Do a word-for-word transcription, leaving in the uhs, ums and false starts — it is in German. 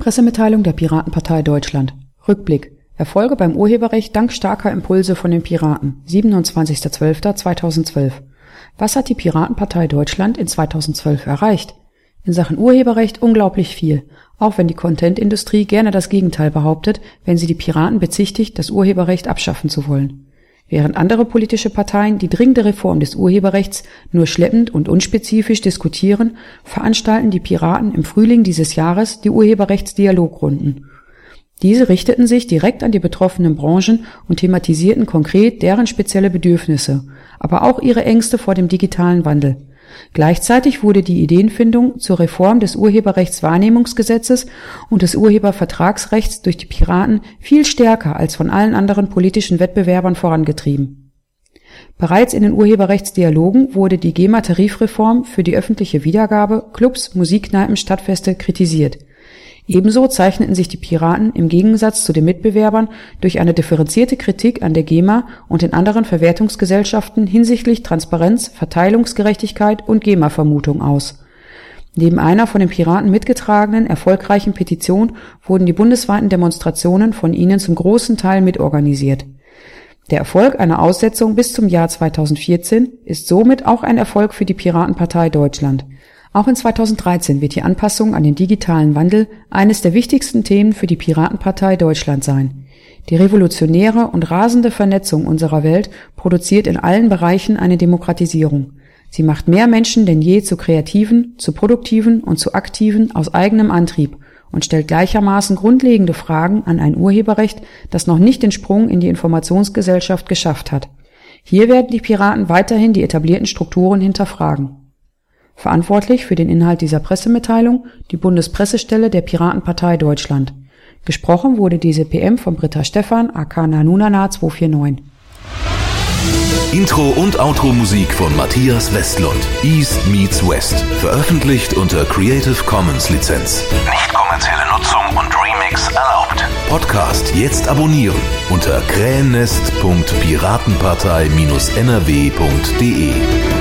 Pressemitteilung der Piratenpartei Deutschland. Rückblick. Erfolge beim Urheberrecht dank starker Impulse von den Piraten. siebenundzwanzigster zwölfter zweitausendzwölf. Was hat die Piratenpartei Deutschland in zweitausendzwölf erreicht? In Sachen Urheberrecht unglaublich viel, auch wenn die Content-Industrie gerne das Gegenteil behauptet, wenn sie die Piraten bezichtigt, das Urheberrecht abschaffen zu wollen. Während andere politische Parteien die dringende Reform des Urheberrechts nur schleppend und unspezifisch diskutieren, veranstalten die Piraten im Frühling dieses Jahres die Urheberrechtsdialogrunden. Diese richteten sich direkt an die betroffenen Branchen und thematisierten konkret deren spezielle Bedürfnisse, aber auch ihre Ängste vor dem digitalen Wandel. Gleichzeitig wurde die Ideenfindung zur Reform des Urheberrechtswahrnehmungsgesetzes und des Urhebervertragsrechts durch die Piraten viel stärker als von allen anderen politischen Wettbewerbern vorangetrieben. Bereits in den Urheberrechtsdialogen wurde die GEMA-Tarifreform für die öffentliche Wiedergabe, Clubs, Musikkneipen, Stadtfeste kritisiert. Ebenso zeichneten sich die Piraten im Gegensatz zu den Mitbewerbern durch eine differenzierte Kritik an der GEMA und den anderen Verwertungsgesellschaften hinsichtlich Transparenz, Verteilungsgerechtigkeit und GEMA-Vermutung aus. Neben einer von den Piraten mitgetragenen, erfolgreichen Petition wurden die bundesweiten Demonstrationen von ihnen zum großen Teil mitorganisiert. Der Erfolg einer Aussetzung bis zum Jahr zweitausendvierzehn ist somit auch ein Erfolg für die Piratenpartei Deutschland. Auch in zweitausenddreizehn wird die Anpassung an den digitalen Wandel eines der wichtigsten Themen für die Piratenpartei Deutschland sein. Die revolutionäre und rasende Vernetzung unserer Welt produziert in allen Bereichen eine Demokratisierung. Sie macht mehr Menschen denn je zu Kreativen, zu Produktiven und zu Aktiven aus eigenem Antrieb und stellt gleichermaßen grundlegende Fragen an ein Urheberrecht, das noch nicht den Sprung in die Informationsgesellschaft geschafft hat. Hier werden die Piraten weiterhin die etablierten Strukturen hinterfragen. Verantwortlich für den Inhalt dieser Pressemitteilung die Bundespressestelle der Piratenpartei Deutschland. Gesprochen wurde diese P M von Britta Stephan, aka Nanunana zwei vier neun. Intro und Outro-Musik von Matthias Westlund. East meets West. Veröffentlicht unter Creative Commons Lizenz. Nicht kommerzielle Nutzung und Remix erlaubt. Podcast jetzt abonnieren unter krähennest punkt piratenpartei Bindestrich n r w punkt d e.